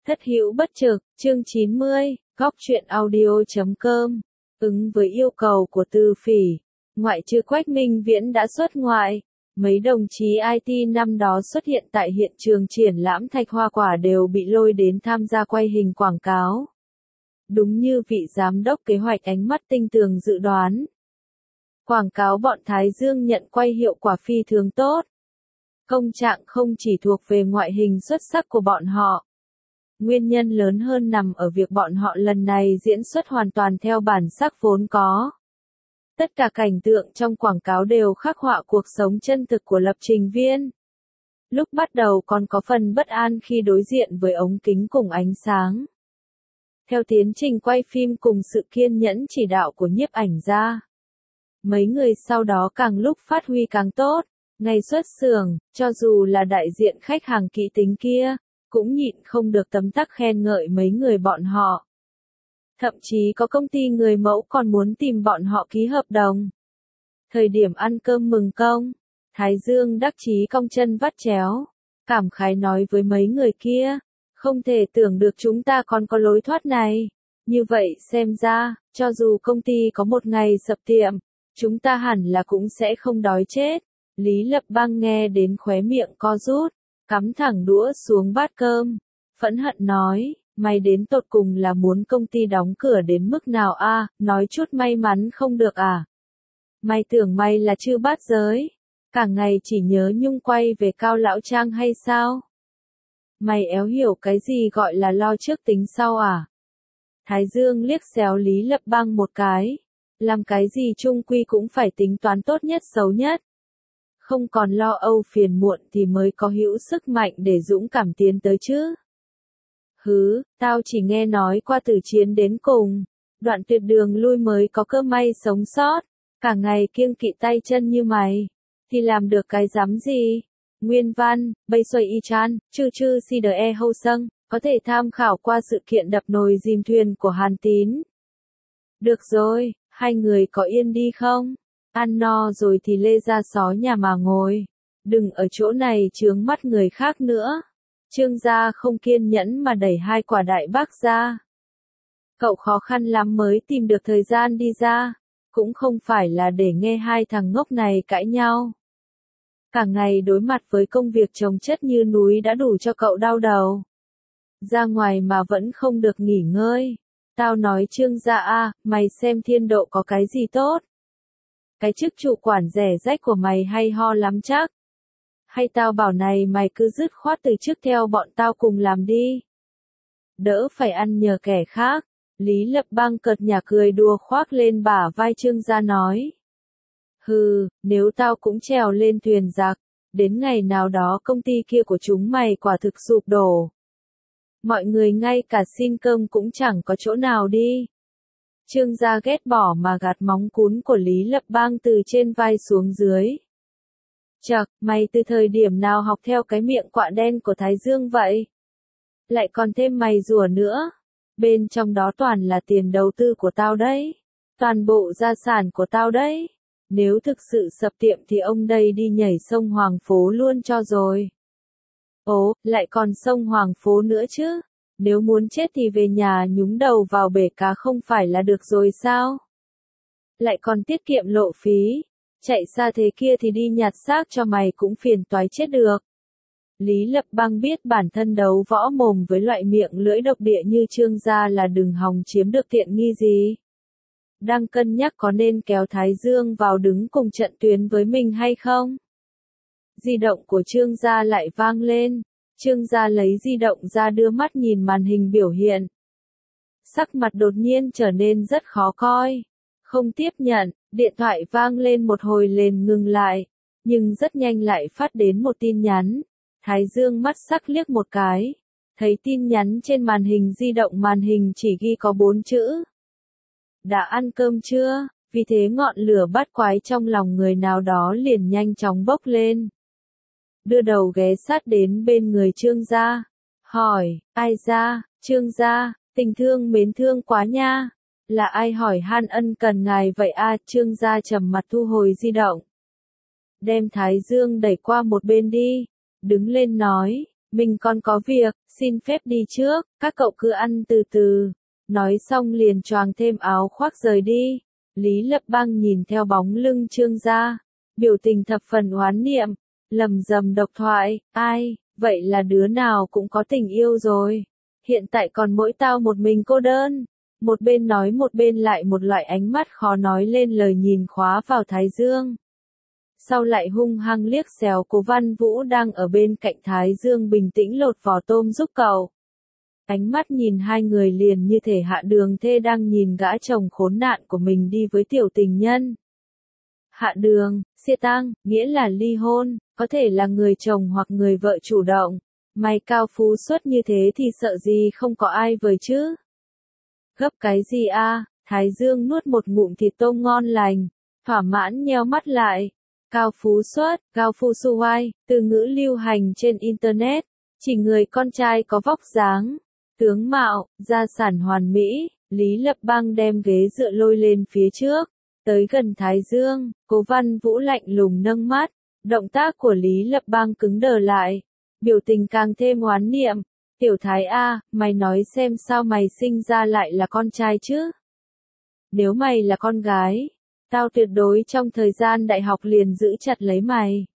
Thất hữu bất trực, chương 90, góc truyện audio.com. Ứng với yêu cầu của Từ Phỉ, ngoại trừ Quách Minh Viễn đã xuất ngoại, mấy đồng chí IT năm đó xuất hiện tại hiện trường triển lãm Thạch Hoa Quả đều bị lôi đến tham gia quay hình quảng cáo. Đúng như vị giám đốc kế hoạch ánh mắt tinh tường dự đoán. Quảng cáo bọn Thái Dương nhận quay hiệu quả phi thường tốt. Công trạng không chỉ thuộc về ngoại hình xuất sắc của bọn họ. Nguyên nhân lớn hơn nằm ở việc bọn họ lần này diễn xuất hoàn toàn theo bản sắc vốn có. Tất cả cảnh tượng trong quảng cáo đều khắc họa cuộc sống chân thực của lập trình viên. Lúc bắt đầu còn có phần bất an khi đối diện với ống kính cùng ánh sáng. Theo tiến trình quay phim cùng sự kiên nhẫn chỉ đạo của nhiếp ảnh gia, mấy người sau đó càng lúc phát huy càng tốt. Ngày xuất xưởng, cho dù là đại diện khách hàng kỹ tính kia, cũng nhịn không được tấm tắc khen ngợi mấy người bọn họ. Thậm chí có công ty người mẫu còn muốn tìm bọn họ ký hợp đồng. Thời điểm ăn cơm mừng công, Thái Dương đắc chí cong chân vắt chéo, cảm khái nói với mấy người kia, không thể tưởng được chúng ta còn có lối thoát này. Như vậy xem ra, cho dù công ty có một ngày sập tiệm, chúng ta hẳn là cũng sẽ không đói chết. Lý Lập Băng nghe đến khóe miệng co rút, cắm thẳng đũa xuống bát cơm, phẫn hận nói, mày đến tột cùng là muốn công ty đóng cửa đến mức nào a? Nói chút may mắn không được à? Mày tưởng mày là chư bát giới, cả ngày chỉ nhớ nhung quay về Cao Lão Trang hay sao? Mày éo hiểu cái gì gọi là lo trước tính sau à? Thái Dương liếc xéo Lý Lập Băng một cái, làm cái gì chung quy cũng phải tính toán tốt nhất xấu nhất. Không còn lo âu phiền muộn thì mới có hữu sức mạnh để dũng cảm tiến tới chứ. Hứ, tao chỉ nghe nói qua từ chiến đến cùng, đoạn tuyệt đường lui mới có cơ may sống sót, cả ngày kiêng kỵ tay chân như mày, thì làm được cái dám gì? Nguyên văn, bây xoay y chan, chư chư si đờ e hâu sâng, có thể tham khảo qua sự kiện đập nồi dìm thuyền của Hàn Tín. Được rồi, hai người có yên đi không? Ăn no rồi thì lê ra xó nhà mà ngồi. Đừng ở chỗ này chướng mắt người khác nữa. Trương gia không kiên nhẫn mà đẩy hai quả đại bác ra. Cậu khó khăn lắm mới tìm được thời gian đi ra. Cũng không phải là để nghe hai thằng ngốc này cãi nhau. Cả ngày đối mặt với công việc chồng chất như núi đã đủ cho cậu đau đầu. Ra ngoài mà vẫn không được nghỉ ngơi. Tao nói Trương gia a, mày xem Thiên Độ có cái gì tốt. Cái chức chủ quản rẻ rách của mày hay ho lắm chắc. Hay tao bảo này mày cứ dứt khoát từ chức theo bọn tao cùng làm đi. Đỡ phải ăn nhờ kẻ khác. Lý Lập Băng cợt nhả cười đùa khoác lên bả vai Trương gia nói. Hừ, nếu tao cũng trèo lên thuyền giặc, đến ngày nào đó công ty kia của chúng mày quả thực sụp đổ. Mọi người ngay cả xin cơm cũng chẳng có chỗ nào đi. Trương gia ghét bỏ mà gạt móng cún của Lý Lập Băng từ trên vai xuống dưới. Chậc, mày từ thời điểm nào học theo cái miệng quạ đen của Thái Dương vậy? Lại còn thêm mày rùa nữa. Bên trong đó toàn là tiền đầu tư của tao đấy. Toàn bộ gia sản của tao đấy. Nếu thực sự sập tiệm thì ông đây đi nhảy sông Hoàng Phố luôn cho rồi. Ồ, lại còn sông Hoàng Phố nữa chứ. Nếu muốn chết thì về nhà nhúng đầu vào bể cá không phải là được rồi sao? Lại còn tiết kiệm lộ phí. Chạy xa thế kia thì đi nhặt xác cho mày cũng phiền toái chết được. Lý Lập Băng biết bản thân đấu võ mồm với loại miệng lưỡi độc địa như Trương gia là đừng hòng chiếm được tiện nghi gì. Đang cân nhắc có nên kéo Thái Dương vào đứng cùng trận tuyến với mình hay không? Di động của Trương gia lại vang lên. Trương gia lấy di động ra đưa mắt nhìn màn hình biểu hiện. Sắc mặt đột nhiên trở nên rất khó coi. Không tiếp nhận, điện thoại vang lên một hồi liền ngừng lại. Nhưng rất nhanh lại phát đến một tin nhắn. Thái Dương mắt sắc liếc một cái. Thấy tin nhắn trên màn hình di động màn hình chỉ ghi có 4 chữ. Đã ăn cơm chưa? Vì thế ngọn lửa bắt quái trong lòng người nào đó liền nhanh chóng bốc lên. Đưa đầu ghé sát đến bên người Trương gia. Hỏi, ai ra, Trương gia, tình thương mến thương quá nha. Là ai hỏi han ân cần ngài vậy a? Trương gia trầm mặt thu hồi di động. Đem Thái Dương đẩy qua một bên đi. Đứng lên nói, Mình còn có việc, xin phép đi trước, các cậu cứ ăn từ từ. Nói xong liền choàng thêm áo khoác rời đi. Lý Lập Bang nhìn theo bóng lưng Trương gia, biểu tình thập phần oán niệm, lầm rầm độc thoại, ai, vậy là đứa nào cũng có tình yêu rồi. Hiện tại còn mỗi tao một mình cô đơn. Một bên nói một bên lại một loại ánh mắt khó nói lên lời nhìn khóa vào Thái Dương. Sau lại hung hăng liếc xéo Cố Văn Vũ đang ở bên cạnh Thái Dương bình tĩnh lột vỏ tôm giúp cậu. Ánh mắt nhìn hai người liền như thể Hạ Đường Thê đang nhìn gã chồng khốn nạn của mình đi với tiểu tình nhân. Hạ Đường, xia tang, nghĩa là ly hôn, có thể là người chồng hoặc người vợ chủ động. Mày cao phú xuất như thế thì sợ gì không có ai vời chứ? Gấp cái gì a? Thái Dương nuốt một ngụm thịt tôm ngon lành, thỏa mãn nheo mắt lại. Cao phú xuất, cao phu su hoai, từ ngữ lưu hành trên Internet, chỉ người con trai có vóc dáng, tướng mạo, gia sản hoàn mỹ. Lý Lập Bang đem ghế dựa lôi lên phía trước, tới gần Thái Dương, Cố Văn Vũ lạnh lùng nâng mắt, động tác của Lý Lập Bang cứng đờ lại, biểu tình càng thêm oán niệm. Tiểu Thái A, mày nói xem sao mày sinh ra lại là con trai chứ? Nếu mày là con gái, tao tuyệt đối trong thời gian đại học liền giữ chặt lấy mày.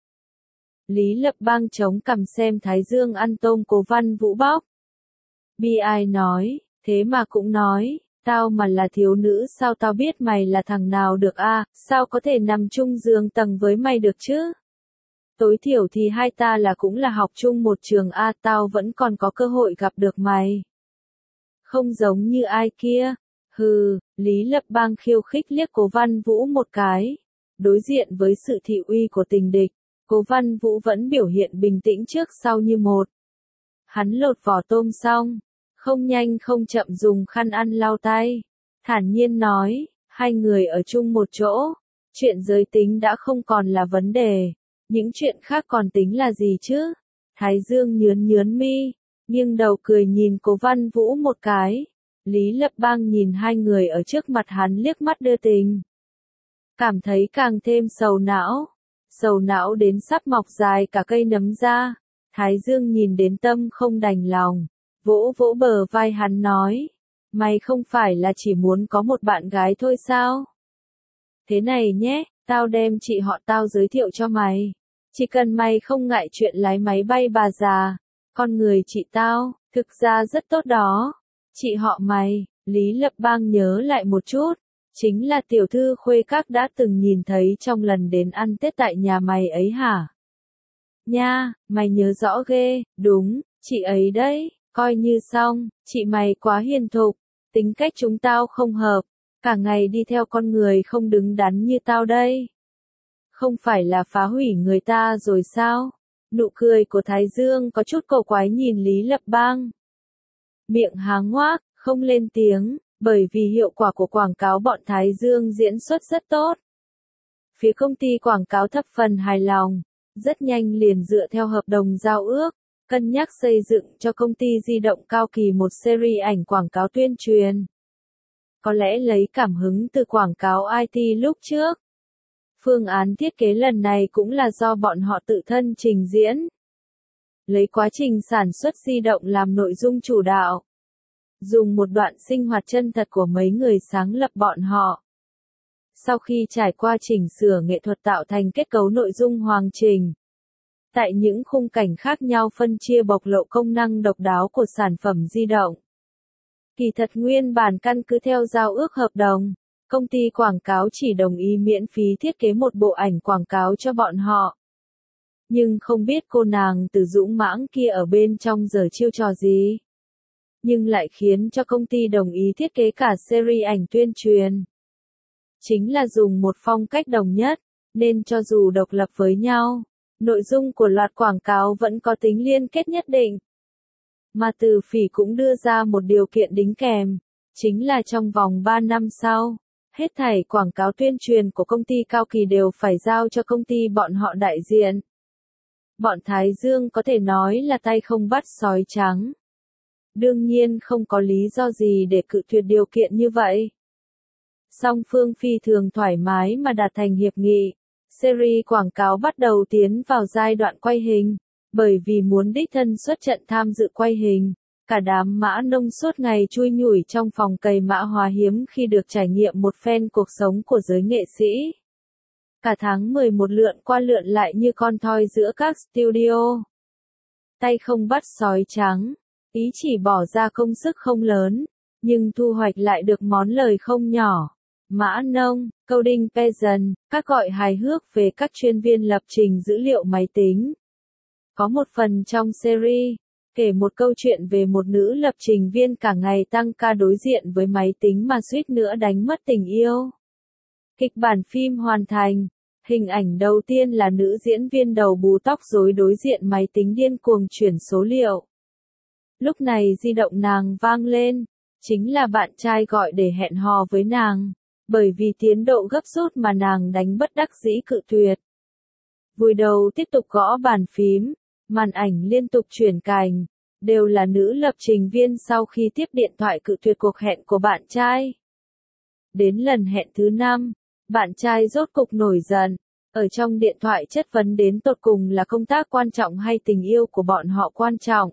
Lý Lập Bang chống cằm xem Thái Dương ăn tôm Cố Văn Vũ bóc. Bi ai nói, thế mà cũng nói, tao mà là thiếu nữ sao tao biết mày là thằng nào được a? Sao có thể nằm chung giường tầng với mày được chứ? Tối thiểu thì hai ta là cũng là học chung một trường a, tao vẫn còn có cơ hội gặp được mày. Không giống như ai kia. Hừ, Lý Lập Bang khiêu khích liếc Cố Văn Vũ một cái. Đối diện với sự thị uy của tình địch, Cố Văn Vũ vẫn biểu hiện bình tĩnh trước sau như một. Hắn lột vỏ tôm xong, không nhanh không chậm dùng khăn ăn lau tay, thản nhiên nói, hai người ở chung một chỗ, chuyện giới tính đã không còn là vấn đề, những chuyện khác còn tính là gì chứ? Thái Dương nhướn nhướn mi, nghiêng đầu cười nhìn Cố Văn Vũ một cái. Lý Lập Bang nhìn hai người ở trước mặt hắn liếc mắt đưa tình, cảm thấy càng thêm sầu não đến sắp mọc dài cả cây nấm ra. Thái Dương nhìn đến tâm không đành lòng, vỗ vỗ bờ vai hắn nói, mày không phải là chỉ muốn có một bạn gái thôi sao? Thế này nhé, tao đem chị họ tao giới thiệu cho mày, chỉ cần mày không ngại chuyện lái máy bay bà già, con người chị tao, thực ra rất tốt đó. Chị họ mày, Lý Lập Bang nhớ lại một chút, chính là tiểu thư Khuê Các đã từng nhìn thấy trong lần đến ăn Tết tại nhà mày ấy hả? Nha, mày nhớ rõ ghê, đúng, chị ấy đấy, coi như xong, chị mày quá hiền thục, tính cách chúng tao không hợp, cả ngày đi theo con người không đứng đắn như tao đây. Không phải là phá hủy người ta rồi sao? Nụ cười của Thái Dương có chút cổ quái nhìn Lý Lập Bang. Miệng há ngoác, không lên tiếng, bởi vì hiệu quả của quảng cáo bọn Thái Dương diễn xuất rất tốt. Phía công ty quảng cáo thập phần hài lòng, rất nhanh liền dựa theo hợp đồng giao ước, cân nhắc xây dựng cho công ty di động Cao Kỳ một series ảnh quảng cáo tuyên truyền. Có lẽ lấy cảm hứng từ quảng cáo IT lúc trước. Phương án thiết kế lần này cũng là do bọn họ tự thân trình diễn. Lấy quá trình sản xuất di động làm nội dung chủ đạo. Dùng một đoạn sinh hoạt chân thật của mấy người sáng lập bọn họ. Sau khi trải qua chỉnh sửa nghệ thuật tạo thành kết cấu nội dung hoàn chỉnh. Tại những khung cảnh khác nhau phân chia bộc lộ công năng độc đáo của sản phẩm di động. Kỳ thật nguyên bản căn cứ theo giao ước hợp đồng, công ty quảng cáo chỉ đồng ý miễn phí thiết kế một bộ ảnh quảng cáo cho bọn họ. Nhưng không biết cô nàng từ dũng mãng kia ở bên trong giờ chiêu trò gì. Nhưng lại khiến cho công ty đồng ý thiết kế cả series ảnh tuyên truyền. Chính là dùng một phong cách đồng nhất, nên cho dù độc lập với nhau, nội dung của loạt quảng cáo vẫn có tính liên kết nhất định. Mà Từ Phỉ cũng đưa ra một điều kiện đính kèm, chính là trong vòng 3 năm sau, hết thảy quảng cáo tuyên truyền của công ty Cao Kỳ đều phải giao cho công ty bọn họ đại diện. Bọn Thái Dương có thể nói là tay không bắt sói trắng. Đương nhiên không có lý do gì để cự tuyệt điều kiện như vậy. Song phương phi thường thoải mái mà đạt thành hiệp nghị. Series quảng cáo bắt đầu tiến vào giai đoạn quay hình. Bởi vì muốn đích thân xuất trận tham dự quay hình, cả đám mã nông suốt ngày chui nhủi trong phòng cày mã hóa hiếm khi được trải nghiệm một phen cuộc sống của giới nghệ sĩ. Cả tháng 11 lượn qua lượn lại như con thoi giữa các studio. Tay không bắt sói trắng, ý chỉ bỏ ra công sức không lớn, nhưng thu hoạch lại được món lời không nhỏ. Mã nông, coding peasant, các gọi hài hước về các chuyên viên lập trình dữ liệu máy tính. Có một phần trong series, kể một câu chuyện về một nữ lập trình viên cả ngày tăng ca đối diện với máy tính mà suýt nữa đánh mất tình yêu. Kịch bản phim hoàn thành. Hình ảnh đầu tiên là nữ diễn viên đầu bù tóc rối đối diện máy tính điên cuồng chuyển số liệu. Lúc này di động nàng vang lên, chính là bạn trai gọi để hẹn hò với nàng, bởi vì tiến độ gấp rút mà nàng đánh bất đắc dĩ cự tuyệt. Vùi đầu tiếp tục gõ bàn phím, màn ảnh liên tục chuyển cành, đều là nữ lập trình viên sau khi tiếp điện thoại cự tuyệt cuộc hẹn của bạn trai. Đến lần hẹn thứ 5, bạn trai rốt cục nổi giận, ở trong điện thoại chất vấn đến tột cùng là công tác quan trọng hay tình yêu của bọn họ quan trọng.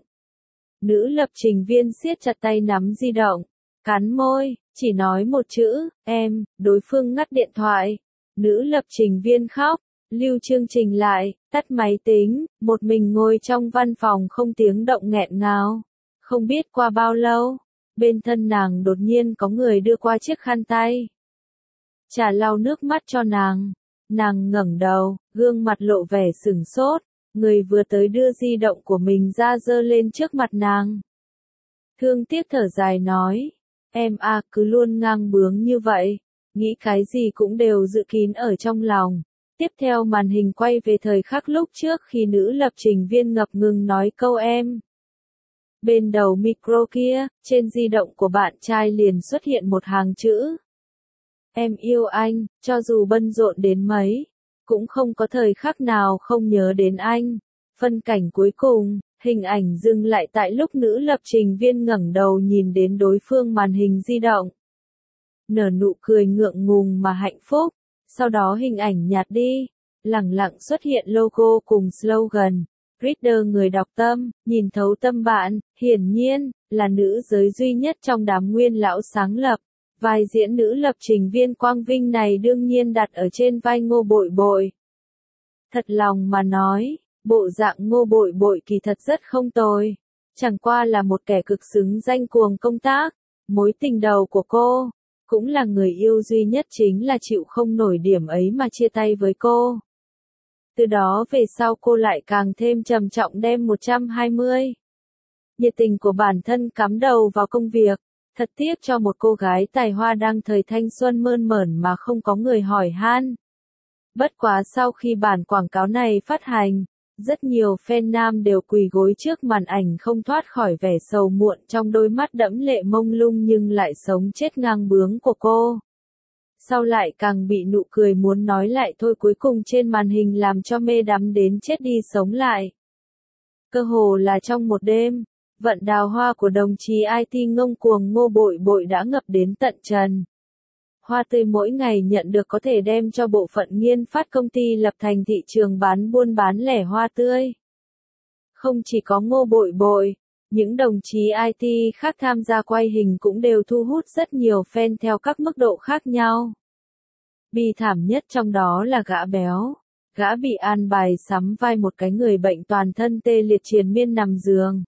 Nữ lập trình viên siết chặt tay nắm di động, cắn môi, chỉ nói một chữ, em, đối phương ngắt điện thoại. Nữ lập trình viên khóc, lưu chương trình lại, tắt máy tính, một mình ngồi trong văn phòng không tiếng động nghẹn ngào. Không biết qua bao lâu, bên thân nàng đột nhiên có người đưa qua chiếc khăn tay. Chả lau nước mắt cho nàng. Nàng ngẩng đầu, gương mặt lộ vẻ sửng sốt, người vừa tới đưa di động của mình ra giơ lên trước mặt nàng. Thương tiếc thở dài nói, em à cứ luôn ngang bướng như vậy, nghĩ cái gì cũng đều dự kín ở trong lòng. Tiếp theo màn hình quay về thời khắc lúc trước khi nữ lập trình viên ngập ngừng nói câu em. Bên đầu micro kia, trên di động của bạn trai liền xuất hiện một hàng chữ. Em yêu anh, cho dù bận rộn đến mấy, cũng không có thời khắc nào không nhớ đến anh. Phân cảnh cuối cùng, hình ảnh dừng lại tại lúc nữ lập trình viên ngẩng đầu nhìn đến đối phương màn hình di động. Nở nụ cười ngượng ngùng mà hạnh phúc, sau đó hình ảnh nhạt đi, lẳng lặng xuất hiện logo cùng slogan. Reader người đọc tâm, nhìn thấu tâm bạn, hiển nhiên, là nữ giới duy nhất trong đám nguyên lão sáng lập. Vai diễn nữ lập trình viên Quang Vinh này đương nhiên đặt ở trên vai Ngô Bội Bội. Thật lòng mà nói, bộ dạng Ngô Bội Bội kỳ thật rất không tồi. Chẳng qua là một kẻ cực xứng danh cuồng công tác. Mối tình đầu của cô, cũng là người yêu duy nhất chính là chịu không nổi điểm ấy mà chia tay với cô. Từ đó về sau cô lại càng thêm trầm trọng đem 120. Nhiệt tình của bản thân cắm đầu vào công việc. Thật tiếc cho một cô gái tài hoa đang thời thanh xuân mơn mởn mà không có người hỏi han. Bất quá sau khi bản quảng cáo này phát hành, rất nhiều fan nam đều quỳ gối trước màn ảnh không thoát khỏi vẻ sầu muộn trong đôi mắt đẫm lệ mông lung nhưng lại sống chết ngang bướng của cô. Sau lại càng bị nụ cười muốn nói lại thôi cuối cùng trên màn hình làm cho mê đắm đến chết đi sống lại. Cơ hồ là trong một đêm. Vận đào hoa của đồng chí IT ngông cuồng Ngô Bội Bội đã ngập đến tận trần. Hoa tươi mỗi ngày nhận được có thể đem cho bộ phận nghiên phát công ty lập thành thị trường buôn bán lẻ hoa tươi. Không chỉ có Ngô Bội Bội, những đồng chí IT khác tham gia quay hình cũng đều thu hút rất nhiều fan theo các mức độ khác nhau. Bi thảm nhất trong đó là gã béo. Gã bị an bài sắm vai một cái người bệnh toàn thân tê liệt triền miên nằm giường.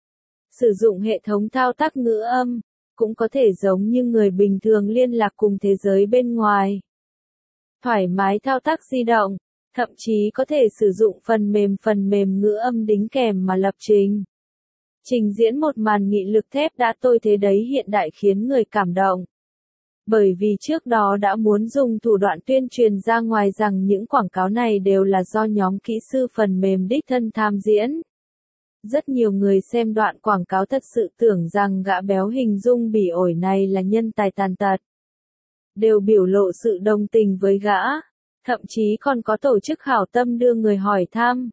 Sử dụng hệ thống thao tác ngữ âm, cũng có thể giống như người bình thường liên lạc cùng thế giới bên ngoài. Thoải mái thao tác di động, thậm chí có thể sử dụng phần mềm ngữ âm đính kèm mà lập trình. Trình diễn một màn nghị lực thép đã tôi thế đấy hiện đại khiến người cảm động. Bởi vì trước đó đã muốn dùng thủ đoạn tuyên truyền ra ngoài rằng những quảng cáo này đều là do nhóm kỹ sư phần mềm đích thân tham diễn. Rất nhiều người xem đoạn quảng cáo thật sự tưởng rằng gã béo hình dung bỉ ổi này là nhân tài tàn tật. Đều biểu lộ sự đồng tình với gã, thậm chí còn có tổ chức hảo tâm đưa người hỏi thăm.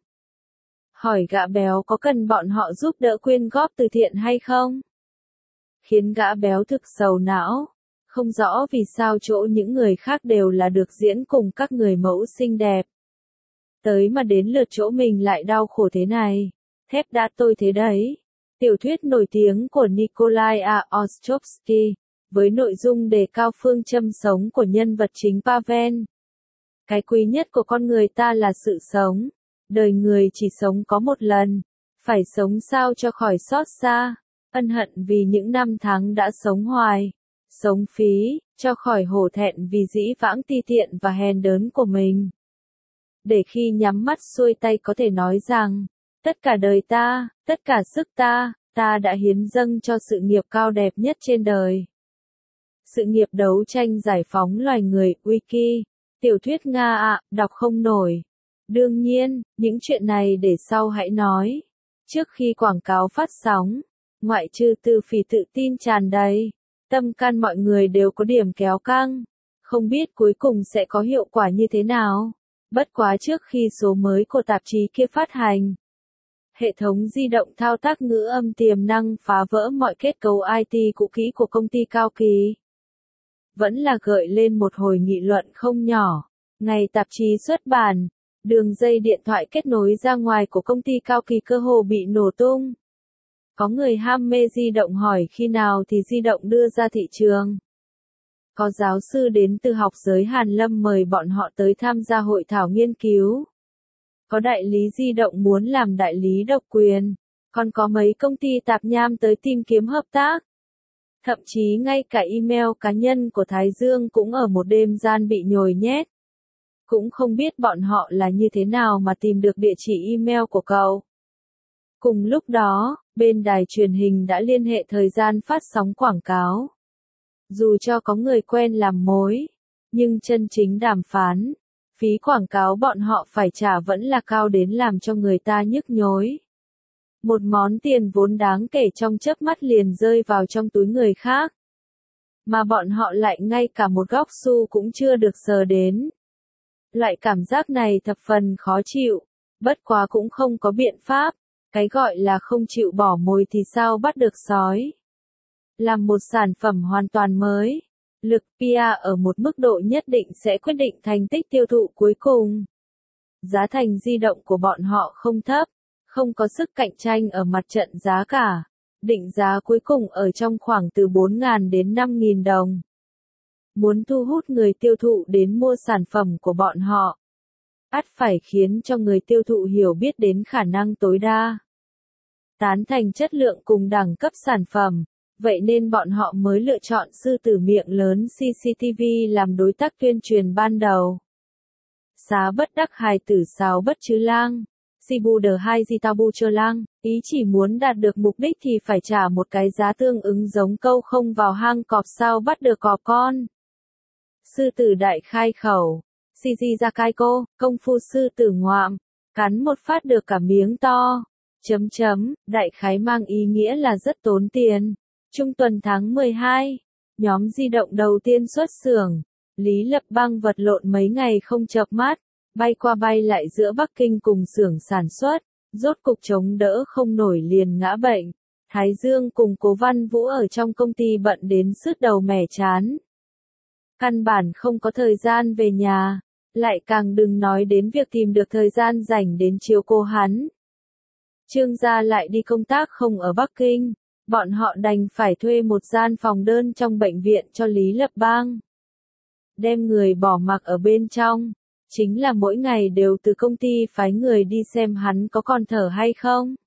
Hỏi gã béo có cần bọn họ giúp đỡ quyên góp từ thiện hay không? Khiến gã béo thực sầu não, không rõ vì sao chỗ những người khác đều là được diễn cùng các người mẫu xinh đẹp. Tới mà đến lượt chỗ mình lại đau khổ thế này. Thép đã tôi thế đấy. Tiểu thuyết nổi tiếng của Nikolai A. Ostrovsky, với nội dung đề cao phương châm sống của nhân vật chính Pavel. Cái quý nhất của con người ta là sự sống. Đời người chỉ sống có một lần. Phải sống sao cho khỏi xót xa, ân hận vì những năm tháng đã sống hoài. Sống phí, cho khỏi hổ thẹn vì dĩ vãng ti tiện và hèn đớn của mình. Để khi nhắm mắt xuôi tay có thể nói rằng, tất cả đời ta, tất cả sức ta, ta đã hiến dâng cho sự nghiệp cao đẹp nhất trên đời. Sự nghiệp đấu tranh giải phóng loài người, Wiki, tiểu thuyết Nga ạ, đọc không nổi. Đương nhiên, những chuyện này để sau hãy nói. Trước khi quảng cáo phát sóng, ngoại trừ Từ Phỉ tự tin tràn đầy, tâm can mọi người đều có điểm kéo căng. Không biết cuối cùng sẽ có hiệu quả như thế nào. Bất quá trước khi số mới của tạp chí kia phát hành, hệ thống di động thao tác ngữ âm tiềm năng phá vỡ mọi kết cấu IT cũ kỹ của công ty Cao Kỳ. Vẫn là gợi lên một hồi nghị luận không nhỏ. Ngày tạp chí xuất bản, đường dây điện thoại kết nối ra ngoài của công ty Cao Kỳ cơ hồ bị nổ tung. Có người ham mê di động hỏi khi nào thì di động đưa ra thị trường. Có giáo sư đến từ học giới Hàn Lâm mời bọn họ tới tham gia hội thảo nghiên cứu. Có đại lý di động muốn làm đại lý độc quyền. Còn có mấy công ty tạp nham tới tìm kiếm hợp tác. Thậm chí ngay cả email cá nhân của Thái Dương cũng ở một đêm gian bị nhồi nhét. Cũng không biết bọn họ là như thế nào mà tìm được địa chỉ email của cậu. Cùng lúc đó, bên đài truyền hình đã liên hệ thời gian phát sóng quảng cáo. Dù cho có người quen làm mối, nhưng chân chính đàm phán, phí quảng cáo bọn họ phải trả vẫn là cao đến làm cho người ta nhức nhối. Một món tiền vốn đáng kể trong chớp mắt liền rơi vào trong túi người khác. Mà bọn họ lại ngay cả một góc xu cũng chưa được sờ đến. Loại cảm giác này thập phần khó chịu, bất quá cũng không có biện pháp. Cái gọi là không chịu bỏ mồi thì sao bắt được sói. Làm một sản phẩm hoàn toàn mới, lực PR ở một mức độ nhất định sẽ quyết định thành tích tiêu thụ cuối cùng. Giá thành di động của bọn họ không thấp, không có sức cạnh tranh ở mặt trận giá cả. Định giá cuối cùng ở trong khoảng từ 4.000 đến 5.000 đồng. Muốn thu hút người tiêu thụ đến mua sản phẩm của bọn họ, ắt phải khiến cho người tiêu thụ hiểu biết đến khả năng tối đa. Tán thành chất lượng cùng đẳng cấp sản phẩm, vậy nên bọn họ mới lựa chọn sư tử miệng lớn CCTV làm đối tác tuyên truyền ban đầu. Xá bất đắc hài tử sáo bất chứ lang, si bu đờ hai di tao bu chơ lang, ý chỉ muốn đạt được mục đích thì phải trả một cái giá tương ứng giống câu không vào hang cọp sao bắt được cọp con. Sư tử đại khai khẩu, si di ra cai cô, công phu sư tử ngoạm, cắn một phát được cả miếng to. Đại khái mang ý nghĩa là rất tốn tiền. Trung tuần tháng 12, nhóm di động đầu tiên xuất xưởng, Lý Lập Bang vật lộn mấy ngày không chợp mắt, bay qua bay lại giữa Bắc Kinh cùng xưởng sản xuất, rốt cục chống đỡ không nổi liền ngã bệnh. Thái Dương cùng Cố Văn Vũ ở trong công ty bận đến sứt đầu mẻ chán. Căn bản không có thời gian về nhà, lại càng đừng nói đến việc tìm được thời gian rảnh đến chiếu cô hắn. Trương gia lại đi công tác không ở Bắc Kinh, bọn họ đành phải thuê một gian phòng đơn trong bệnh viện cho Lý Lập Bang. Đem người bỏ mặc ở bên trong, chính là mỗi ngày đều từ công ty phái người đi xem hắn có còn thở hay không.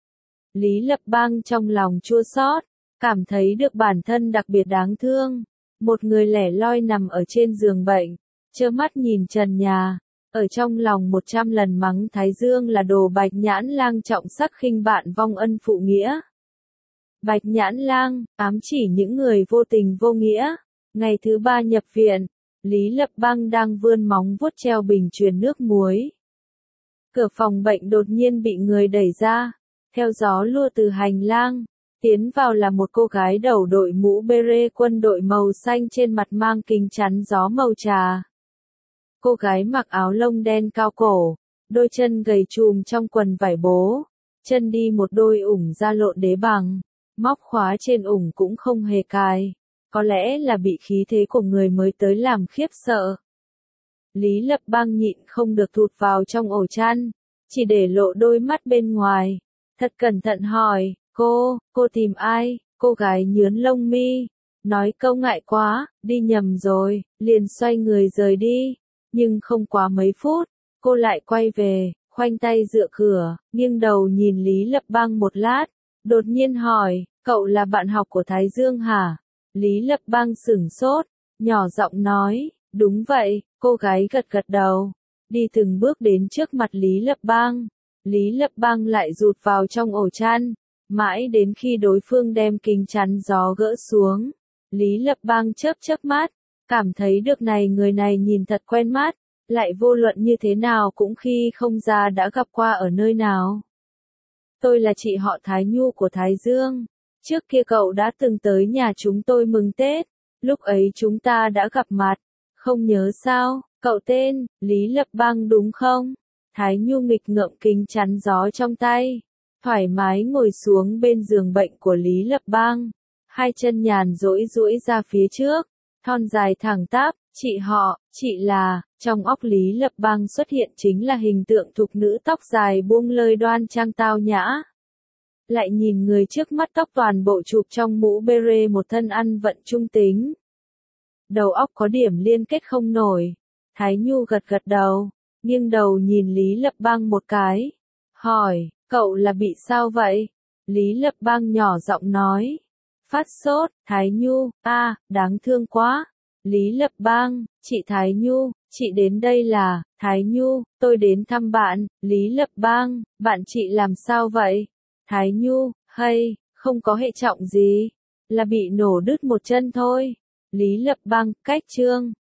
Lý Lập Bang trong lòng chua xót, cảm thấy được bản thân đặc biệt đáng thương. Một người lẻ loi nằm ở trên giường bệnh, trơ mắt nhìn trần nhà. Ở trong lòng 100 lần mắng Thái Dương là đồ Bạch Nhãn Lang trọng sắc khinh bạn vong ân phụ nghĩa. Bạch Nhãn Lang, ám chỉ những người vô tình vô nghĩa. Ngày thứ 3 nhập viện, Lý Lập Bang đang vươn móng vuốt treo bình truyền nước muối. Cửa phòng bệnh đột nhiên bị người đẩy ra, theo gió lùa từ hành lang, tiến vào là một cô gái đầu đội mũ beret quân đội màu xanh trên mặt mang kính chắn gió màu trà. Cô gái mặc áo lông đen cao cổ, đôi chân gầy chùm trong quần vải bố, chân đi một đôi ủng da lộn đế bằng, móc khóa trên ủng cũng không hề cài, có lẽ là bị khí thế của người mới tới làm khiếp sợ. Lý Lập Bang nhịn không được thụt vào trong ổ chăn, chỉ để lộ đôi mắt bên ngoài. Thật cẩn thận hỏi, cô tìm ai? Cô gái nhướn lông mi, nói câu ngại quá, đi nhầm rồi, liền xoay người rời đi. Nhưng không quá mấy phút, cô lại quay về, khoanh tay dựa cửa, nghiêng đầu nhìn Lý Lập Bang một lát, đột nhiên hỏi, cậu là bạn học của Thái Dương hả? Lý Lập Bang sửng sốt, nhỏ giọng nói, đúng vậy, cô gái gật gật đầu, đi từng bước đến trước mặt Lý Lập Bang. Lý Lập Bang lại rụt vào trong ổ chăn, mãi đến khi đối phương đem kính chắn gió gỡ xuống. Lý Lập Bang chớp chớp mắt, cảm thấy được người này nhìn thật quen mắt, lại vô luận như thế nào cũng khi không ra đã gặp qua ở nơi nào. Tôi là chị họ Thái Nhu của Thái Dương, trước kia cậu đã từng tới nhà chúng tôi mừng Tết, lúc ấy chúng ta đã gặp mặt, không nhớ sao, cậu tên, Lý Lập Bang đúng không? Thái Nhu nghịch ngợm kính chắn gió trong tay, thoải mái ngồi xuống bên giường bệnh của Lý Lập Bang, hai chân nhàn duỗi ra phía trước, thon dài thẳng tắp, chị là, trong óc Lý Lập Bang xuất hiện chính là hình tượng thục nữ tóc dài buông lơi đoan trang tao nhã. Lại nhìn người trước mắt tóc toàn bộ chụp trong mũ beret một thân ăn vận trung tính. Đầu óc có điểm liên kết không nổi. Thái Nhu gật gật đầu, nghiêng đầu nhìn Lý Lập Bang một cái. Hỏi, cậu là bị sao vậy? Lý Lập Bang nhỏ giọng nói. Phát sốt, Thái Nhu, đáng thương quá. Lý Lập Bang, chị Thái Nhu, chị đến đây là, Thái Nhu, tôi đến thăm bạn. Lý Lập Bang, bạn chị làm sao vậy? Thái Nhu, không có hệ trọng gì, là bị nổ đứt một chân thôi. Lý Lập Bang, cách chương.